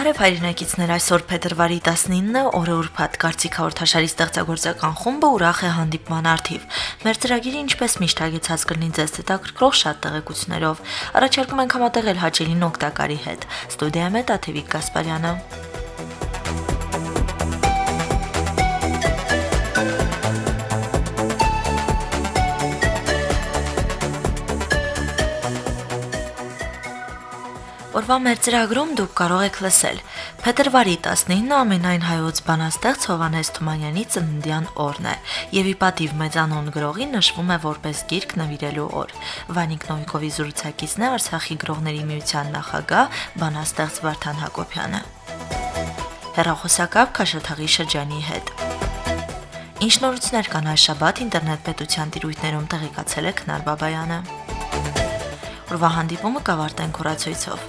Բարև հայրենակիցներ, այսօր փետրվարի 19-ը օրը ուրբաթ Կարծիք հաղորդաշարի ստեղծագործական խումբը ուրախ է հանդիպման արդիվ։ Մեր ծրագիրը ինչպես միշտ հագեցած կլինի ձեզ հետաքրքրող շատ տեղեկություններով։ Առաջարկում ենք համատեղել հաճելին օգտակարի հետ։ Ստուդիայում է Տաթևիկ Գասպարյանը։ Օրվա մեր ծրագրում դուք կարող եք լսել. Փետրվարի 19-ը ամենայն հայոց բանաստեղծ Հովհաննես Թումանյանի ծննդյան օրն է, եւ ի պատիվ մեծանուն գրողի նշվում է որպես գիրք նվիրելու օր։ Վանիկ Նովիկովի զրուցակիցն է Արցախի գրողների միության նախագահ բանաստեղծ Վարդան Հակոբյանը։ Հեռախոսակապ Քաշաթաղի շրջանի հետ։ Ինչ նորություններ կան այս շաբաթ ինտերնետ պետության տիրույթներում տեղեկացել է Քնար Բաբայանը։ Օրվա հանդիպումը կավարտենք հորացույցով։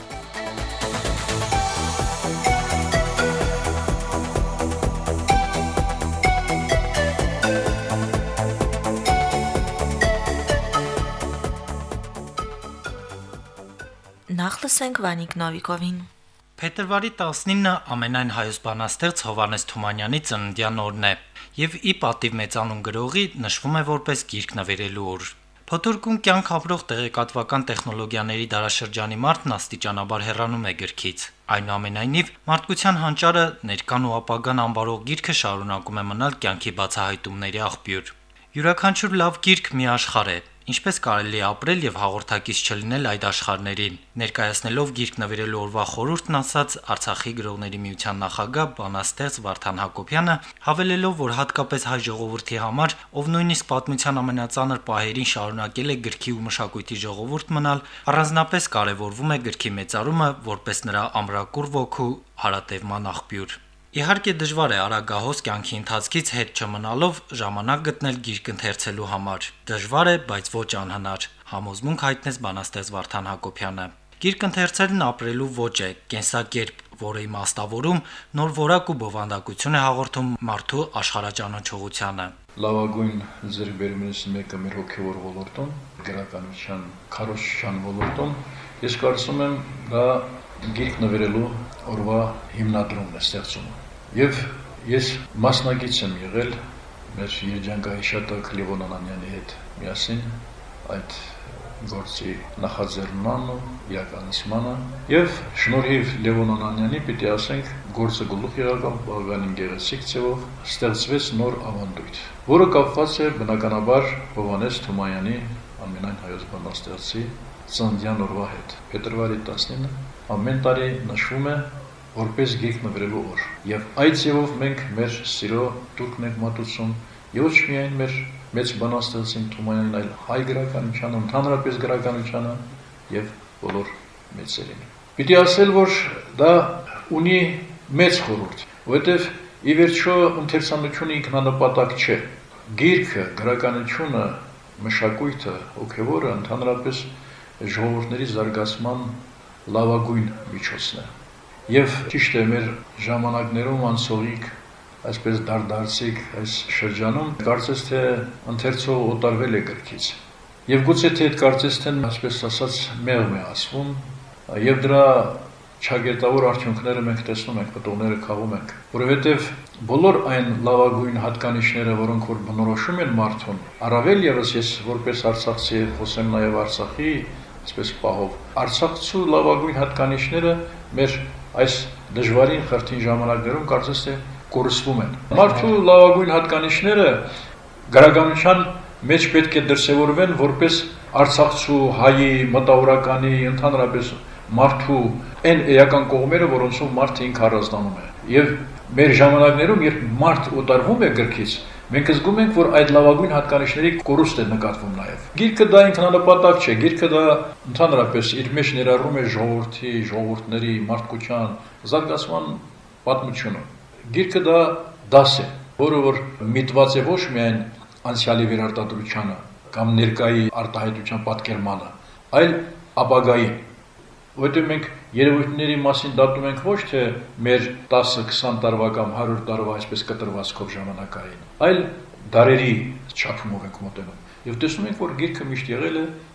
Նախ լսենք Վանիկ Նովիկովին։ Փետրվարի 19-ը ամենայն հայոց բանաստեղծ Հովհաննես Թումանյանի ծննդյան օրն է, եւ ի պատիվ մեծանուն գրողի նշվում է որպես գիրք նվիրելու օր։ Փոթորկուն կյանք ապրող տեղեկատվական տեխնոլոգիաների դարաշրջանի մարդն աստիճանաբար հեռանում է գրքից։ Այնուամենայնիվ, մարդկության հանճարը ներկան ու ապագան անբարող գիրքը շարունակում է մնալ կյանքի բացահայտումների աղբյուր։ Յուրաքանչյուր լավ գիրք մի աշխարհ է, ինչպես կարելի է ապրել եւ հաղորդակից չլինել այդ աշխարհներին։ Ներկայացնելով գիրք նվիրելու օրվա խորհուրդն ասաց Արցախի գրողների միության նախագահ բանաստեղծ Վարդան Հակոբյանը, հավելելով, որ հատկապես հայ ժողովրդի համար, ով նույնիսկ պատմության ամենածանր պահերին շարունակել է գրքի ու մշակույթի ժողովուրդ մնալ, առանձնապես կարևորվում է գրքի մեծարումը որպես նրա ամրակուր ոգու հարատևման աղբյուր։ Իհարկե դժվար է արագահոս կյանքի ընթացքից հետ չմնալով ժամանակ գտնել գիրք ընթերցելու համար։ Դժվար է, բայց ոչ անհնար, համոզմունք հայտնեց բանաստեղծ Վարդան Հակոբյանը։ Գիրք ընթերցելն ապրելու ոճ է, կենսակերպ, որը իմաստավորում նոր որակ ու բովանդակություն է հաղորդում մարդու աշխարհաճանաչողությանը։ Լավագույն ձեռքբերումներից մեկը մեր հոգևոր ոլորտում, գրականության, քարոզչության ոլորտում, ես կարծում եմ, դա գիրք նվիրելու օրվա հիմնադրումն է ստեղծումը։ Եվ ես մասնակից եմ եղել մեր երջանկահիշատակ Լևոն Անանյանի հետ միասին այդ գործի նախաձեռնման ու իրականացմանը եւ շնորհիվ Լևոն Անանյանի պիտի ասենք գործը գլուխ եղավ բավականին գեղեցիկ ձևով ստեղծվեց նոր ավանդույթ, որը կապված է բնականաբար Հովհաննես Թումանյանի ամենայն հայոց բանաստեղծի ծննդյան օրվա հետ։ Փետրվարի 19-ը ամեն տարի նշվում է որպես գիրք նվիրելու օր։ Եվ այդ ձևով մենք մեր սիրո տուրքն ենք մատուցում ոչ միայն մեր մեծ բանաստեղծին Թումանյանին, այլ հայ գրականությանը, ընդհանրապես գրականությանը եւ բոլոր մեծերին։ Պիտի ասել, որ դա ունի մեծ խորհուրդ, որովհետեւ ի վերջո ընթերցանությունը ինքնանպատակ չէ։ Գիրքը, գրականությունը, մշակույթը, հոգեվորը ընդհանրապես ժողովուրդների զարգացման լավագույն միջոցն է։ Եվ ճիշտ է մեր ժամանակներում անցողիկ այսպես դարդարցիկ այս շրջանում կարծես թե ընթերցող օտարվել է գրքից։ Եվ գուցե թե այդ կարծես թե այսպես ասած մեղմ է ասվում եւ դրա չագետավոր արդյունքները մենք տեսնում ենք, պատողները քաղում ենք, որովհետեւ բոլոր այն լավագույն հատկանիշները, որոնք որ բնորոշում են մարդուն, առավել եւս ես որպես արցախցի խոսեմ նաեւ Արցախի այսպես պահով, Արցախցու լավագույն հատկանիշները մեր այս դժվարին խրթին ժամանակներում կարծես թե կորսվում են։ Մարդու լավագույն հատկանիշները գրականության մեջ պետք է դրսևորվեն որպես արցախցու, հայի, մտավորականի, ընդհանրապես մարդու այն էական կողմերը, որոնցով մարդը ինքը առանձնանում է։ Եվ մեր ժամանակներում, երբ մարդ օտարվում է գրքից, մենք զգում ենք, որ այդ լավագույն հատկանիշների կորուստ է նկատվում նաև։ Գիրքը դա ինքնանպատակ չէ, գիրքը դա ընդհանրապես իր մեջ ներառում է ժողովրդի, ժողովուրդների, մարդկության զարգացման պատմությունը։ Գիրքը դա դաս է, որը որ միտված է ոչ միայն անցյալի վերարտադրությանը կամ ներկայի արտահայտության պատկերմանը, այլ ապագայի։ Որտեղ մենք երևույթների մասին դատում ենք ոչ թե մեր 10-20 տարվա կամ 100 տարվա այսպես կտրվածքով ժամանակային, այլ դարերի չափումով ենք մոտենում։ Եվ տեսնում ենք, որ գիրքը միշտ եղել է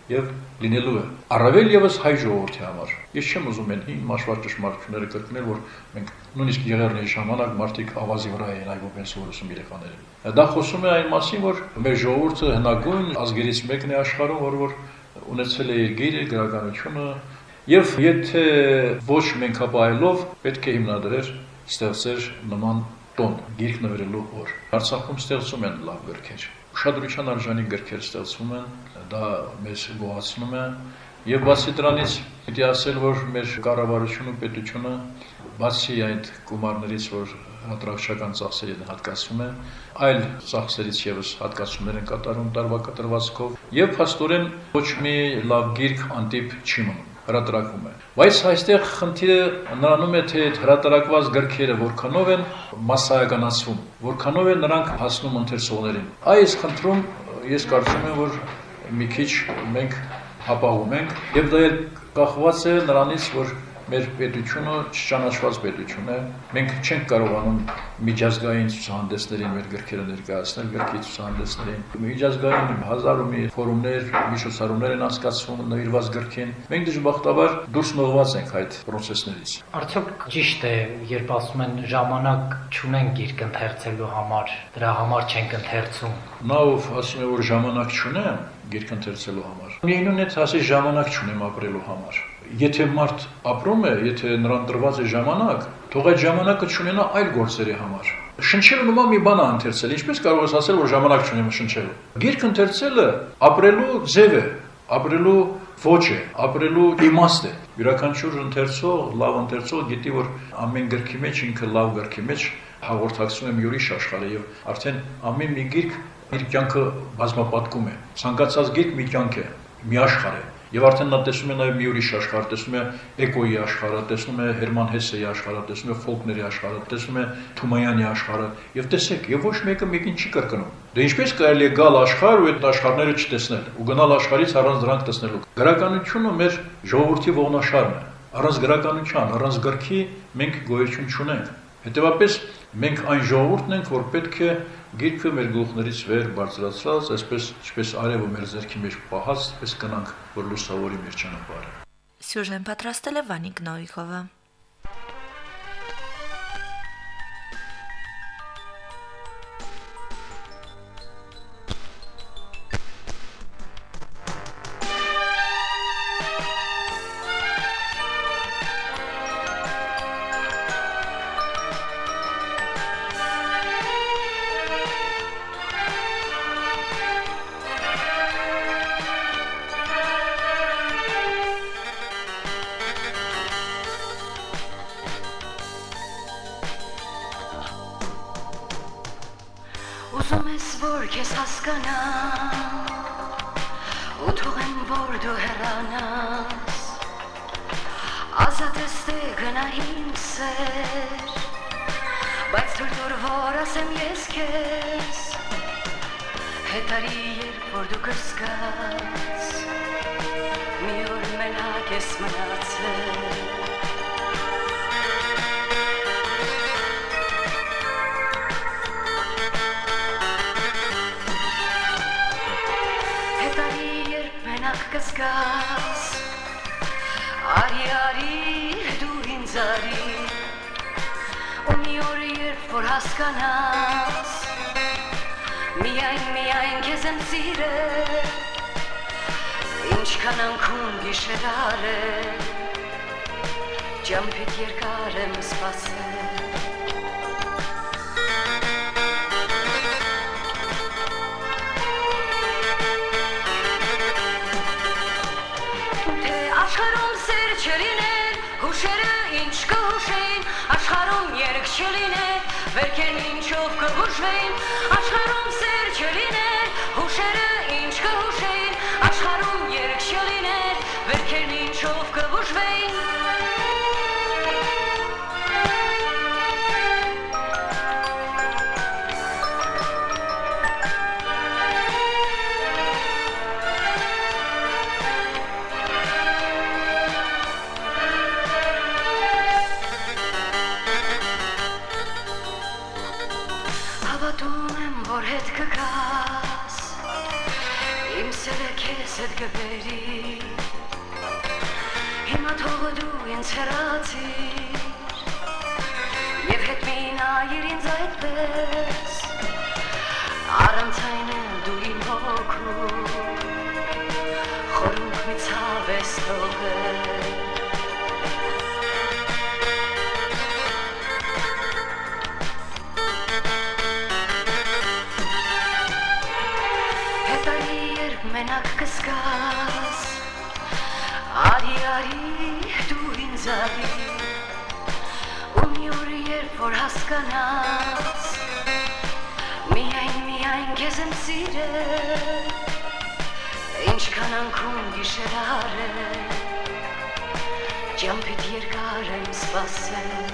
եւ լինելու է առավել եւս հայ ժողովրդի համար։ Ես չեմ ուզում այն մաշված ճշմարտությունները կրկնել, որ մենք նույնիսկ եղերնի ժամանակ մարդիկ ավազի վրա էին այգում են սովորում երեխաներին։ Դա խոսում է այն մասին, որ մեր ժողովուրդը հնագույն ազգերից մեկն է աշխարհում, որ ունեցել է իր գիրը, գրականությունը, եւ եթե ոչ մենքապայելով պետք է հիմնադրեր ստեղծեր նման տոն, գիրք նվիրելու օր։ Արցախում ստեղծում են լավ գրքեր։ Ուշադրության արժանի գրքեր ստեղծվում են, դա մեզ գոհացնում է, եւ բացի դրանից պիտի ասել, որ մեր կառավարությունը, պետությունը, բացի այդ գումարներից, որ հատռակչական ծախսերի հատկացվում է, այլ ծախսերից եւս հատկացումներ են կատարում տարվա կտրվածքով, եւ փաստորեն ոչ մի լավ գիրք անտիպ չի մնում։ Հրատարակվում է։ Բայց այստեղ խնդիրը նրանում է, թե այդ հրատարակված գրքերը որքանով են մասսայականացվում, որքանով են նրանք հասնում ընթերցողներին։ Այս խնդրում ես կարծում եմ, որ մի քիչ մենք հապաղում ենք, եւ դա կախված է նրանից, որ մեր պետությունը չճանաչված պետություն է։ Մենք չենք կարողանում միջազգային ցուցահանդեսներին մեր գրքերը ներկայացնել, գրքի ցուցահանդեսներին։ Միջազգային հազար ու մի ֆորումներ, միջոցառումներ են անցկացվում նվիրված գրքին։ Մենք դժբախտաբար դուրս մղված ենք այդ process-ներից։ Արդյոք ճիշտ է, երբ ասում են ժամանակ չունեն գիրք ընթերցելու համար, դրա համար չենք ընթերցում։ Նա ով ասում է, որ ժամանակ չունեմ գիրք ընթերցելու համար, միևնույն է, ասի ժամանակ չունեմ ապրելու համար։ Եթե մարդ ապրում է, եթե նրան տրված է ժամանակ, թող այդ ժամանակը չունենա այլ գործերի համար։ Շնչելը նման մի բան է ընթերցել, ինչպես կարող ես ասել, որ ժամանակ չունեմ շնչելու։ Գիրք ընթերցելը ապրելու ձև է, ապրելու ոճ է, ապրելու իմաստ է։ Յուրաքանչյուր ընթերցող, լավ ընթերցող գիտի, որ ամեն գրքի մեջ ինքը լավ գրքի մեջ հաղորդակցում է մի ուրիշ աշխարհ եւ արդեն ամեն մի գիրք իր կյանքը բազմապատկում է։ Ցանկացած գիրք մի կյանք է, մի աշխարհ է։ Եվ արդեն նա տեսնում է նաև մի ուրիշ աշխարհ, տեսնում է Էկոյի աշխարհը, տեսնում է Հերման Հեսեի աշխարհը, տեսնում է Ֆոլկների աշխարհը, տեսնում է Թումայանի աշխարհը, եւ տեսեք, եւ ոչ մեկը մեկին չի կրկնում։ Դե ինչպես կարելի է գալ աշխարհ ու այդ աշխարհները չտեսնել ու գնալ աշխարհից առանց դրանք տեսնելու։ Գրականությունը մեր ժողովրդի ողնաշարն է։ Առանց գրականության, առանց գրքի մենք գոյություն չունենք։ Հետևաբար մենք այն ժողովուրդն ենք, որ պետք է գիրքը մեր գլուխներից վեր բարձրացրած, այսպես ինչպես արևը մեր ձեռքի մեջ պահած, այսպես կնանք, որ լուսավորի մեր ճանապարհը։ Սյուժեն պատրաստել է Վանիկ Նոյկովը։ Ուզում ես, որ քեզ հասկանամ, ու թողեմ, որ դու հեռանաս, ազատ ես թե գնա իմ սեր, բայց թույլ որ ասեմ ես քեզ, հետարի երբ որ դու կսկաս, մի օր մենակ ես մնացել։ Կսկաս, արի դու ինձ արի, ու մի օր երբ որ հասկանաս, միայն քեզ եմ սիրել, ինչքան անքուն գիշերար է, ջամփիկ երկար եմ սպասել։ Աշխարհում սեր չլիներ, հուշերը ինչ կհուշեին, աշխարհում երգ չլիներ, վերքերն ինչով կհուշվեին, աշխարհում սեր չլիներ, հուշերը ինչ կհուշեին, աշխարհում երգ չլիներ, վերքերն ինչով կհուշվեին։ Հավատում եմ, որ հետ կգաս, իմ Եսել է քեզ հետ գվերի Հիմա թող դու ինձ հեռացիր Եվ հետ մի նայիր ինձ այդպես Առանցայն դու իմ հոգու Խորունկ մի ցավ ես թողել Հետարի երբ մենակ կսկաս Արի դու ինձ արի Ու մի օր երբ որ հասկանաս Միայն քեզ եմ սիրել Ինչքան անգում գիշերար է Ճամփիդ երկար եմ սպասել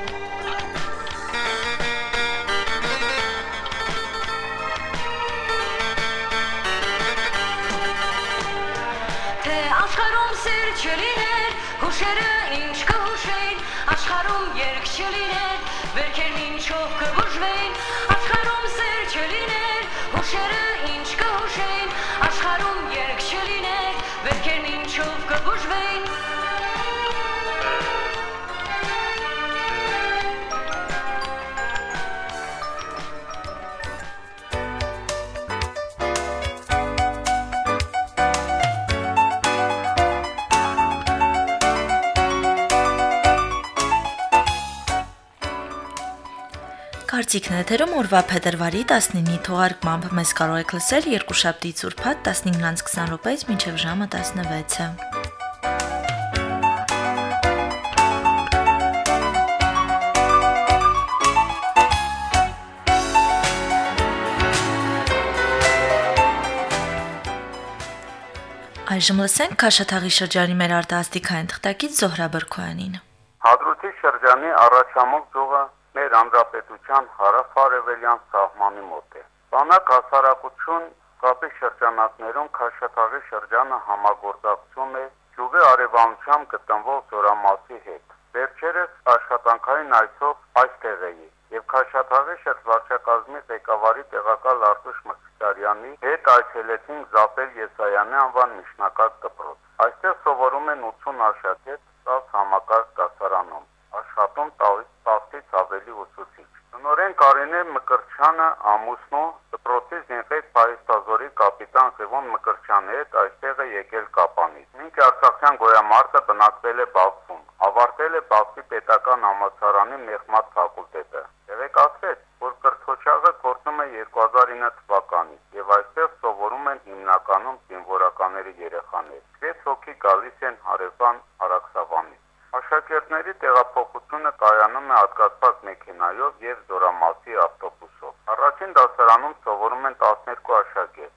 Թե աշխարհում սեր չլիներ Հուշերը ինչ կհուշեին Աշխարհում երգ չլիներ Վերքերն ինչով կբուժվեին Աշխարհում սեր չլիներ Հուշերը ինչ կհուշեին Աշխարհում երգ չլիներ Վերքերն ինչով կբուժվեին Կարծիքն եթերում օրվա փետրվարի 19-ի թողարկմամբ մեզ կարող եք լսել երկուշաբթիից ուրբաթ 15-ից 20 րոպեից մինչև ժամը 16-ը։ Այժմ լսենք Քաշաթաղի շրջանի մեր արտասթիկային թղթակից Զոհրա Բրքոյանին։ Հադրութի շրջանի առաջամուխ գյուղը մեր հանրապետության հարավ-արևելյան սահմանի մոտ է։ Բանակ հասարակություն կապի շրջանակներում Քաշաթաղի շրջանը համագործակցում է գյուղի արևանությամբ գտնվող Զորամասի հետ։ Վերջերս աշխատանքային այցով այստեղ էի եւ Քաշաթաղի շրջվարչակազմի ղեկավարի տեղակալ Արտուշ Մխիթարյանի հետ այցելեցինք Զապել Եսայանի անվան միջնակարգ դպրոց։ Այստեղ սովորում են 80 աշակերտ 10 համակարգ դասարանում, աշխատում 10-ից ավելի ուսուցիչ։ Տնօրեն Կարինե Մկրտչյանը ամուսնու դպրոցի զինվետ Փարիստազորի կապիտան Ղևոն Մկրտչյանի հետ այստեղ է եկել Կապանից։ Մինչ Արցախյան գոյամարտը բնակվել է Բաքվում, ավարտել է Բաքվի պետական համալսարանի մեղմատ ֆակուլտետը։ Տեղեկացրեց, որ կրթօջախը գործում է 2009 թվականից եւ այստեղ սովորում են հիմնականում զինվորականների երեխաներ։ 6 հոգի գալիս են հարևան Արաքսավանից։ Աշակերտների տեղափոխությունը կայանում է հատկացված մեքենայով եւ Զորամասի ավտոբուսով։ Առաջին դասարանում սովորում են 12 աշակերտ,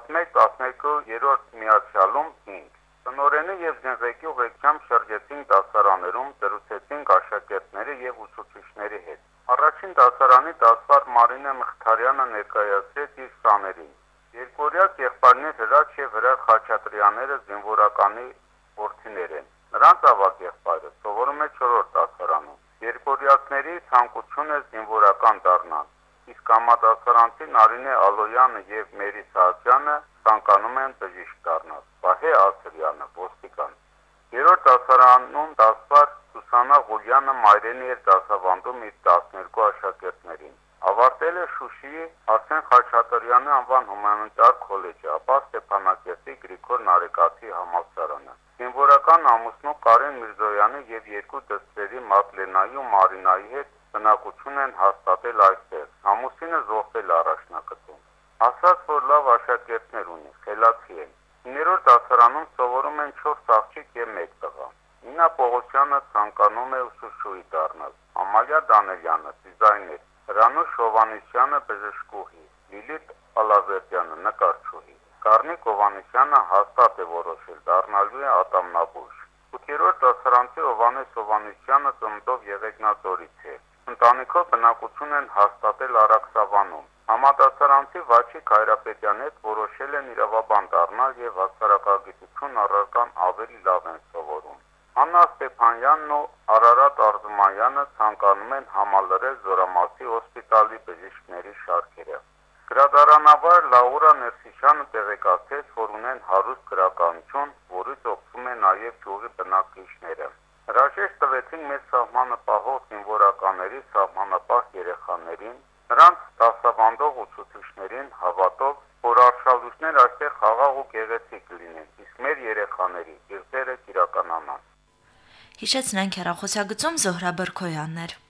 11-12-րդ միացյալում 5։ Տնօրենը եւ զինվեկի ուղեկցությամբ շրջեցին դասարաներում, զրուցեցին աշակերտների եւ ուսուցիչների հետ։ Առաջին դասարանի դասվար Մարինե Մխիթարյանը ներկայացրեց իր սաներին։ Երկօրյակ եղբայրներ Հրաչ եւ Հրար Խաչատրյանները զինվորականի որդիներ են։ Նրանց ավագ եղբայրը սովորում է 4-րդ դասարանում։ Երկօրյակների ցանկությունը զինվորական դառնան, իսկ համադասարանցի Նարինե Ալոյանը եւ Մերի Սահակյանը ցանկանում են բժիշկ դառնալ։ Վահե Ասրյանը ոստիկան։ 3-րդ դասարանում դասվար Սուսանա Ղուլյանը մայրենի էր դասավանդում իր 12 աշակերտներին։ Ավարտել է Շուշիի Արսեն Խաչատրյանի անվան հումանիտար քոլեջը, ապա Ստեփանակերտի Գրիգոր Նարեկացի համալսարանը։ Զինվորական ամուսնու Կարեն Միրզոյանի եւ երկու դստերի Մատլենայի ու Մարինայի հետ բնակություն են հաստատել այստեղ։ Ամուսինը զոհվել առաջնակցում։ Ասաց, որ լավ աշակերտներ ունի, խելացի են։ 9-րդ դասարանում սովորում են 4 աղջիկ եւ 1 տղա։ Նինա Պողոսյանը ցանկանում է ուսուցչուհի դառնալ, Ամալիա Դանելյանը դիզայներ, Հրանուշ Հովանեսյանը բժշկուհի, Լիլիթ Ալավերդյանը նկարչուհի։ Կարնիկ Հովանեսյանը հաստատ է որոշել դառնալու է ատամնաբույժ։ 8-րդ դասարանցի Հովանես Հովանեսյանը ծննդով Եղեգնաձորից է։ Ընտանիքով բնակություն են հաստատել Արաքսավանում։ Համադասարանցի Վաչիկ Հայրապետյանի հետ որոշել են իրավաբան դառնալ եւ հասարակագիտություն առարկան ավելի լավ են սովորում։ Աննա Ստեփանյանն ու Արարատ Արզումանյանը ցանկանում են համալրել Զորամասի հոսպիտալի բժիշկների շարքերը։ Գրադարանավար Լաուրա Ներսիշյանը տեղեկացրեց, որ ունեն հարուստ գրականություն, որից օգտվում են նաև գյուղի բնակիչները։ Հրաժեշտ տվեցին մեծ սահմանը պահող զինվորականների, սահմանապահ երեխաներին, նրանց դասավանդող ուսուցիչներին, հավատով, որ արշալույսներ այստեղ խաղաղ ու գեղեցիկ լինեն, իսկ մեր երեխաների իրերը կիրականանան։ Հիշեցնենք հեռախոսագծում Զոհրա Բրքոյանն էր։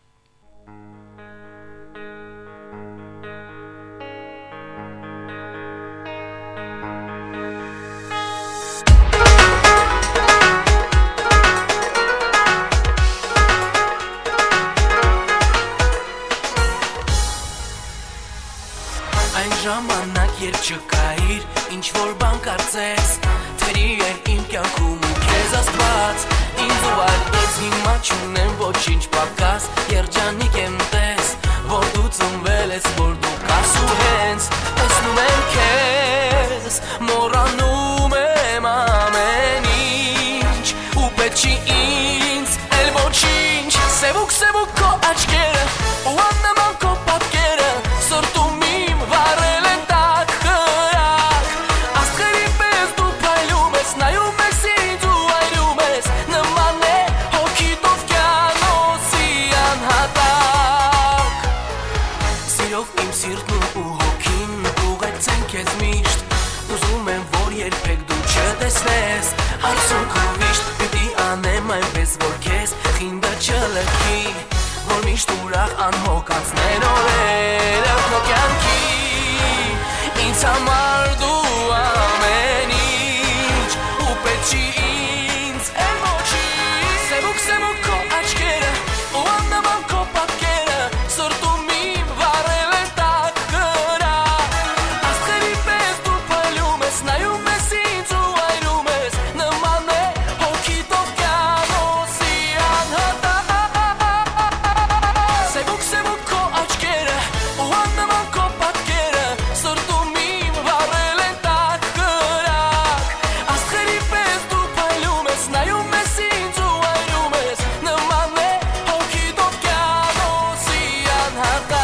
Այն ժամանակ երբ չկայիր, ինչ որ բան կարծես, թերի էր իմ կյանքում ու քեզ Աստված, ինձ ու այլ ես հիմա չունեմ ոչինչ պակաս, երջանիկ եմ տես, որ դու ծնվել ես, որ դու կաս ու հենց, տեսնում եմ քեզ, մոռանում եմ ամեն ինչ, ու պետք չի ինձ, էլ ոչինչ, սևուկ քո աչքերը, ու աննման քո պատկերը, սրտում իմ վարել են տակ խրակ, աստղերի պես դու փայլում ես, նայում ես ինձ ու այրում ես, նման է հոգիտ օվկիանոսի անհատակ, սիրով իմ սիրտն ու հոգին ուղեկցեն քեզ միշտ, ուզում եմ, որ երբեք դու չտեսնես, հարցում քո վիշտ, պիտի անեմ այնպես, որ քեզ խինդը չլքի, որ միշտ ուրախ անհոգացնեն օրերը քո կյանքի, ինձ համար դու ամեն ինչ, ու պետք չի ինձ էլ ոչինչ, սևուկ քո աչքերը, ու աննման քո պատկերը, սրտում իմ վարել են տակ խրակ, աստղերի պես դու փայլում ես, նայում ես ինձ ու այրում ես, նման է հոգիտ օվկիանոսի անհատակ, սևուկ քո աչքերը, ու աննման քո պատկերը, սրտում իմ վարել են տակ խրակ, աստղերի պես դու փայլում ես, նայում ես ինձ ու այրում ես, նման է հոգիտ օվկիանոսի անհատակ։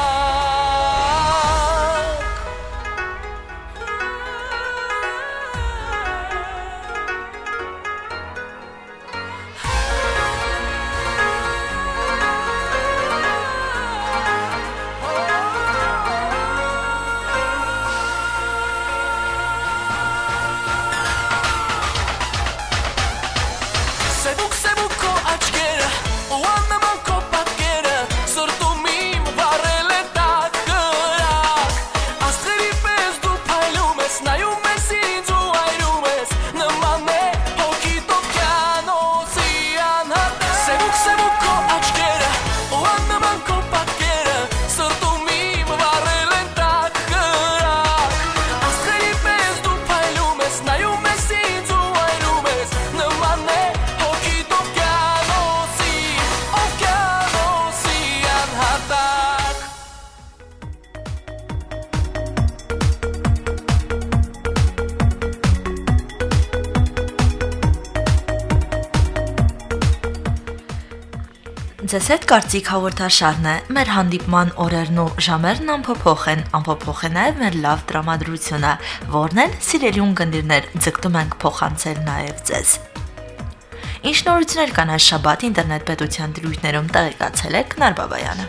Սևուկ քո աչքերը, ու աննման քո պատկերը, սրտում իմ վարել են տակ խրակ, աստղերի պես դու փայլում ես, նայում ես ինձ ու այրում ես, նման է հոգիտ օվկիանոսի անհատակ, սևուկ քո աչքերը, ու աննման քո պատկերը, սրտում իմ վարել են տակ խրակ, աստղերի պես դու փայլում ես, նայում ես ինձ ու այրում ես, նման է հոգիտ օվկիանոսի անհատակ։ Ձեզ հետ կարծիք հաղորդաշարն է, մեր հանդիպման օրերն ու ժամերն անփոփոխ են նաև մեր լավ տրամադրությունը, որն էլ սիրելի ունկնդիրներ ձգտում ենք փոխանցել նաև ձեզ։ Ինչ նորություններ կան այս շաբաթ ինտերնետ պետության դրույթներում տեղեկացել է Քնար Բաբայանը։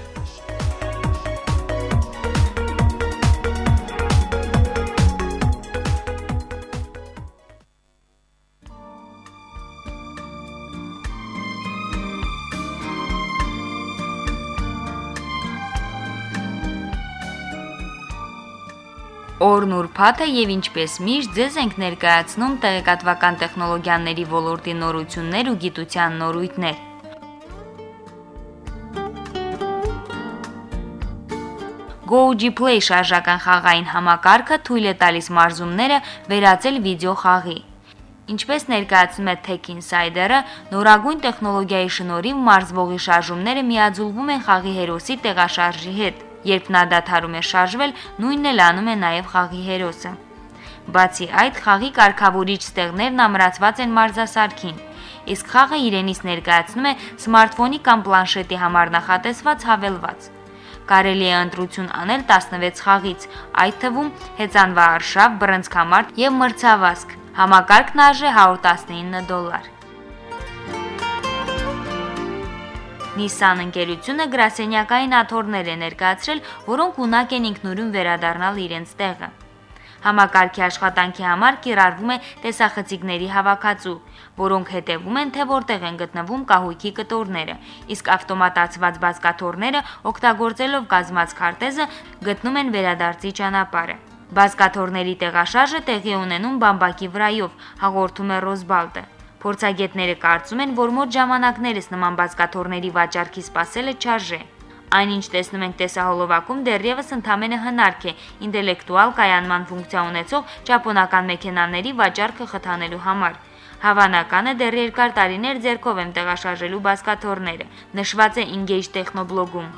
Օրն ուրբաթ է եւ ինչպես միշտ ձեզ ենք ներկայացնում տեղեկատվական տեխնոլոգիաների ոլորտի նորություններ ու գիտության նորույթներ։ Go-G Play շարժական խաղային համակարգը թույլ է տալիս մարզումները վերածել վիդեո խաղի։ Ինչպես ներկայացնում է Tech Insider-ը, նորագույն տեխնոլոգիայի շնորհիվ մարզվողի շարժումները միաձուլվում են խաղի հերոսի տեղաշարժի հետ։ Երբ նա դադարում է շարժվել, նույնն էլ անում է նաև խաղի հերոսը։ Բացի այդ, խաղի կարգավորիչ ստեղներն ամրացված են մարզասարքին, իսկ խաղը իրենից ներկայացնում է սմարթֆոնի կամ պլանշետի համար նախատեսված հավելված։ Կարելի է ընտրություն անել 16 խաղից, այդ թվում հեծանվարշավ, բռնցքամարտ եւ մրցավազք։ Համակարգն արժե $119։ Nissan ընկերությունը գրասենյակային աթոռներ է ներկայացրել, որոնք ունակ են ինքնուրույն վերադառնալ իրենց տեղը։ Համակարգի աշխատանքի համար կիրառվում է տեսախցիկների հավաքածու, որոնք հետևում են, թե որտեղ են գտնվում կահույքի կտորները, իսկ ավտոմատացված բազկաթոռները, օգտագործելով կազմած քարտեզը, գտնում են վերադարձի ճանապարհը։ Բազկաթոռների տեղաշարժը տեղի ունենում բամբակի վրայով, հաղորդում է Ռոսբալտը։ Փորձագետները կարծում են, որ մոտ ժամանակներս նման բազկաթոռների վաճառքի սպասելը չարժե։ Այնինչ տեսնում ենք տեսահոլովակում դեռևս ընդամենը հնարք է ինտելեկտուալ կայանման ֆունկցիա ունեցող ճապոնական մեքենաների վաճառքը խթանելու համար։ Հավանական է դեռ երկար տարիներ ձեռքով եմ տեղաշարժելու բազկաթոռները, նշված է Engage Technoblog-ում։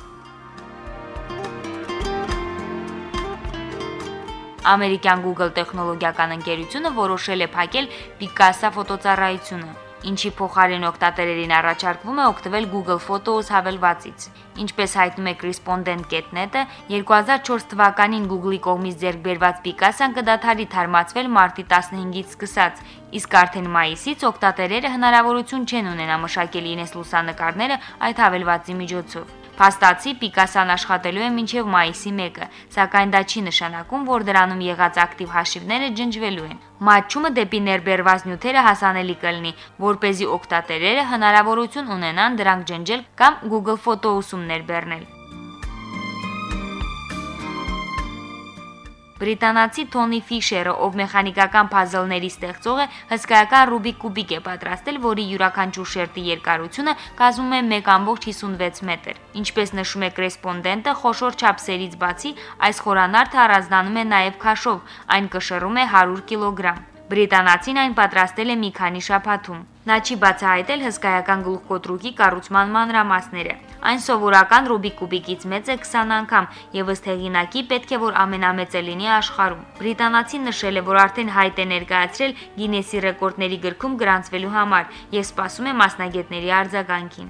Ամերիկյան Google տեխնոլոգիական ընկերությունը որոշել է փակել Picasso ֆոտոծառայությունը, ինչի փոխարեն օգտատերերին առաջարկվում է օգտվել Google Photos հավելվածից։ Ինչպես հայտնում է Correspondent.net-ը, 2004 թվականին Google-ի կողմից ձեռք բերված Picasso-ն կդադարի թարմացվել մարտի 15-ից սկսած, իսկ արդեն մայիսից օգտատերերը հնարավորություն չեն ունենա մշակել իրենց լուսանկարները այդ հավելվածի միջոցով։ Փաստացի Picasso-ն աշխատելու է մինչև մայիսի 1-ը, սակայն դա չի նշանակում, որ դրանում եղած ակտիվ հաշիվները ջնջվելու են։ Մատչումը դեպի ներբերված նյութերը հասանելի կլինի, որպեսզի օգտատերերը հնարավորություն ունենան դրանք ջնջել կամ Google Photos-ում ներբեռնել։ Բրիտանացի Թոնի Ֆիշերը, ով մեխանիկական փազլների ստեղծող է, հսկայական Ռուբիկ կուբիկ է պատրաստել, որի յուրաքանչյուր շերտի երկարությունը կազմում է 1.56 մետր։ Ինչպես նշում է Correspondent-ը, խոշոր չափսերից բացի, այս խորանարդը առանձնանում է նաև քաշով, այն կշռում է 100 կիլոգրամ։ Բրիտանացին այն պատրաստել է մի քանի շաբաթում։ Նա չի բացահայտել հսկայական գլուխկոտրուկի կառուցման մանրամասները։ Այն սովորական Ռուբիկ կուբիկից մեծ է 20 անգամ եւ ըստ հեղինակի պետք է որ ամենամեծը լինի աշխարհում։ Բրիտանացին նշել է, որ արդեն հայտ է ներկայացրել Գինեսի ռեկորդների գրքում գրանցվելու համար եւ սպասում է մասնագետների արձագանքին։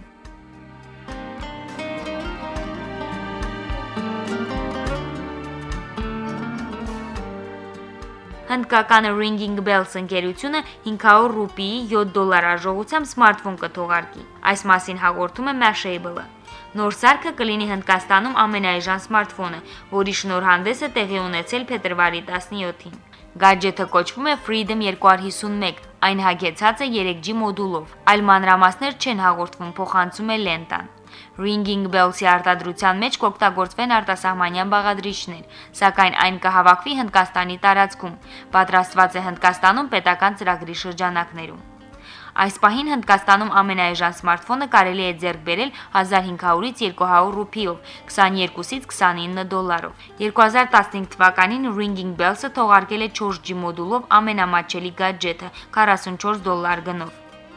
Հնդկական Ringing Bells ընկերությունը 500 ռուպիի $7 արժողությամբ սմարթֆոն կթողարկի։ Այս մասին հաղորդում է Mashable-ը։ Նոր սարքը կլինի Հնդկաստանում ամենաէժան սմարթֆոնը, որի շնորհանդեսը տեղի ունեցել փետրվարի 17-ին։ Գadget-ը կոչվում է Freedom 251, այն հագեցած է 3G մոդուլով։ Այլ մանրամասներ չեն հաղորդվում, փոխանցում է Լենտան։ Ringing Bells-ի արտադրության մեջ կօգտագործվեն արտասահմանյան բաղադրիչներ, սակայն այն կհավաքվի Հնդկաստանի տարածքում, պատրաստված է Հնդկաստանում պետական ծրագրի շրջանակներում։ Այս պահին Հնդկաստանում ամենաէժան սմարթֆոնը կարելի է ձեռք բերել 1500-ից 200 ռուպիով, 22-ից $29։ 2015 թվականին Ringing Bells-ը թողարկել է 4G մոդուլով ամենամատչելի Gadget-ը $44 գնով։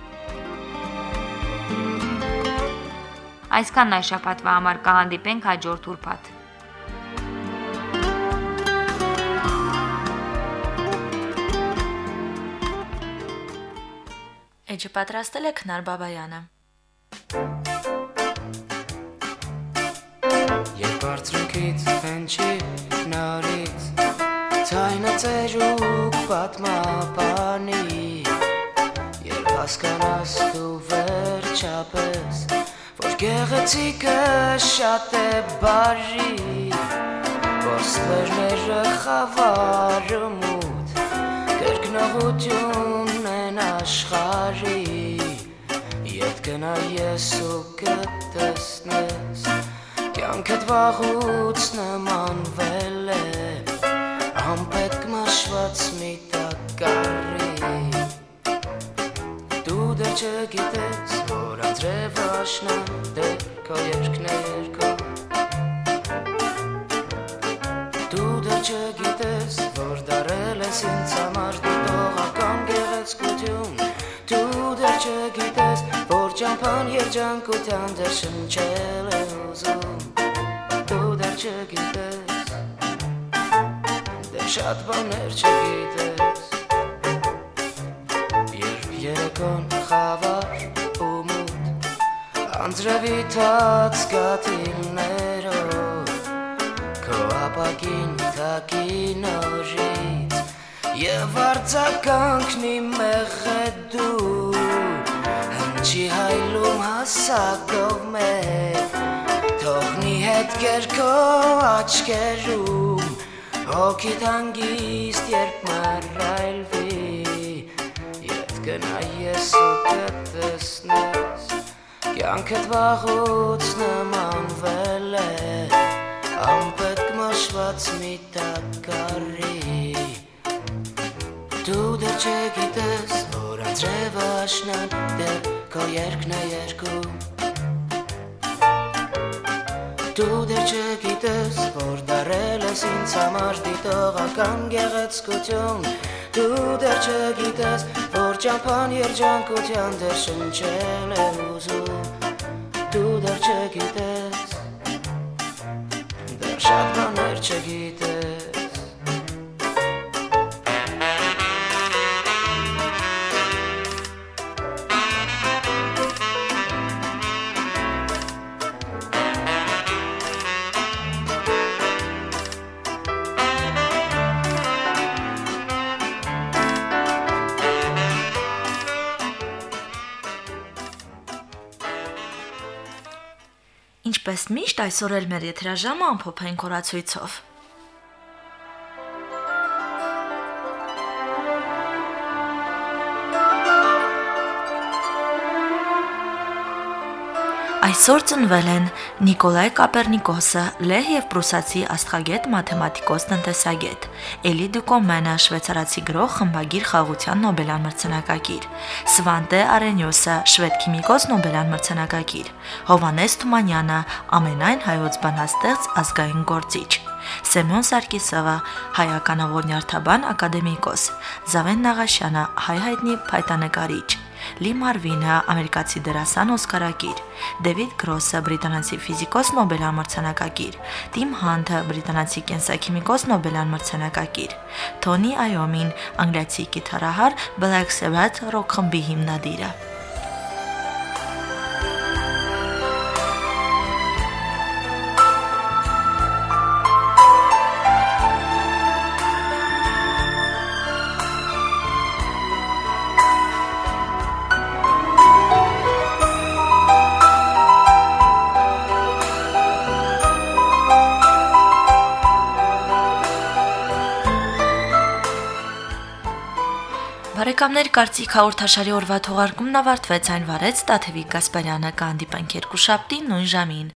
Այսքանն այս շաբաթվա համար, կհանդիպենք հաջորդ ուրբաթ։ Էջը պատրաստել է Քնար Բաբայանը։ Երբ բարձրունքից հնչի նորից ձայնը ծերուկ պատմապանի, երբ հասկանաս դու վերջապես, որ գեղեցիկը շատ է բարի, որ ստվերները խավարը մութ, կրկնողություն են աշխարի, ետ կնա ես ու կտեսնես, կյանքդ վաղուց նմանվել է, անպետք մաշված մի տակարի, դու դեռ չգիտես, որ անձրև աշնան դեպ քո երկներ քո, դու դեռ չգիտես, որ դարել ես ինձ համար դիտողական գեղեցկություն, դու դեռ չգիտես, որ ճամփան երջանկության դեռ շնչել է ուզում, դու դեռ չգիտես, դեռ շատ բաներ չգիտես, երբ երեկոն խավար ու մութ, անձրևի թաց գաթիլներով, ապակին թակին օժից Եվ արձականքն իմ մեղեդու Հնչի հայլում հասակով մեկ Թողնի հետ կերքով աչկերում Հոգիդ հանգիստ երբ մռայլվի Եվ գնա ես ու կտեսնես Կյանքդ վաղուց նմանվել է Անպետք մաշված մի տակարի Դու դեռ չգիտես, որ անձրևը աշնան Դեռ քո երգն է երգում Դու դեռ չգիտես, որ դարել ես ինձ համար դիտողական գեղեցկություն Դու դեռ չգիտես, որ ճամփան երջանկության դեր շնչել է ուզում Դու դեռ չգիտես, դեռ շատ բաներ չգիտես Ինչպես միշտ այսօր էլ մեր եթերաժամը ամփոփենք օրացույցով։ Այսօր ծնվել են Նիկոլայ Կոպեռնիկոսը, լեհ եւ պրուսացի աստղագետ, մաթեմատիկոս, տնտեսագետ, Էլի Դուկոմենը, շվեյցարացի գրող, խմբագիր, խաղաղության Նոբելյան մրցանակակիր, Սվանտե Արենյոսը, շվեդ քիմիկոս, Նոբելյան մրցանակակիր, Հովհաննես Թումանյանը, ամենայն հայոց բանաստեղծ, ազգային գործիչ, Սեմյոն Սարգիսովը, հայականավոր նյարդաբան, ակադեմիկոս, Զավեն Նաղաշյանը, հայ հայտնի փայտանկարիչ, Լի Մարվինը, ամերիկացի դերասան, օսկարակիր, Դեվիդ Գրոսը, բրիտանացի ֆիզիկոս, Նոբելյան մրցանակակիր, Տիմ Հանթը, բրիտանացի կենսաքիմիկոս, Նոբելյան մրցանակակիր, Թոնի Այոմին, անգլիացի կիթառահար, Black Sabbath ռոք խմբի հիմնադիրը։ Բարեկամներ, կարծիք հաղորդաշարի օրվա թողարկումն ավարտվեց, այն վարեց Տաթևիկ Գասպարյանը, կհանդիպենք երկուշաբթի նույն ժամին։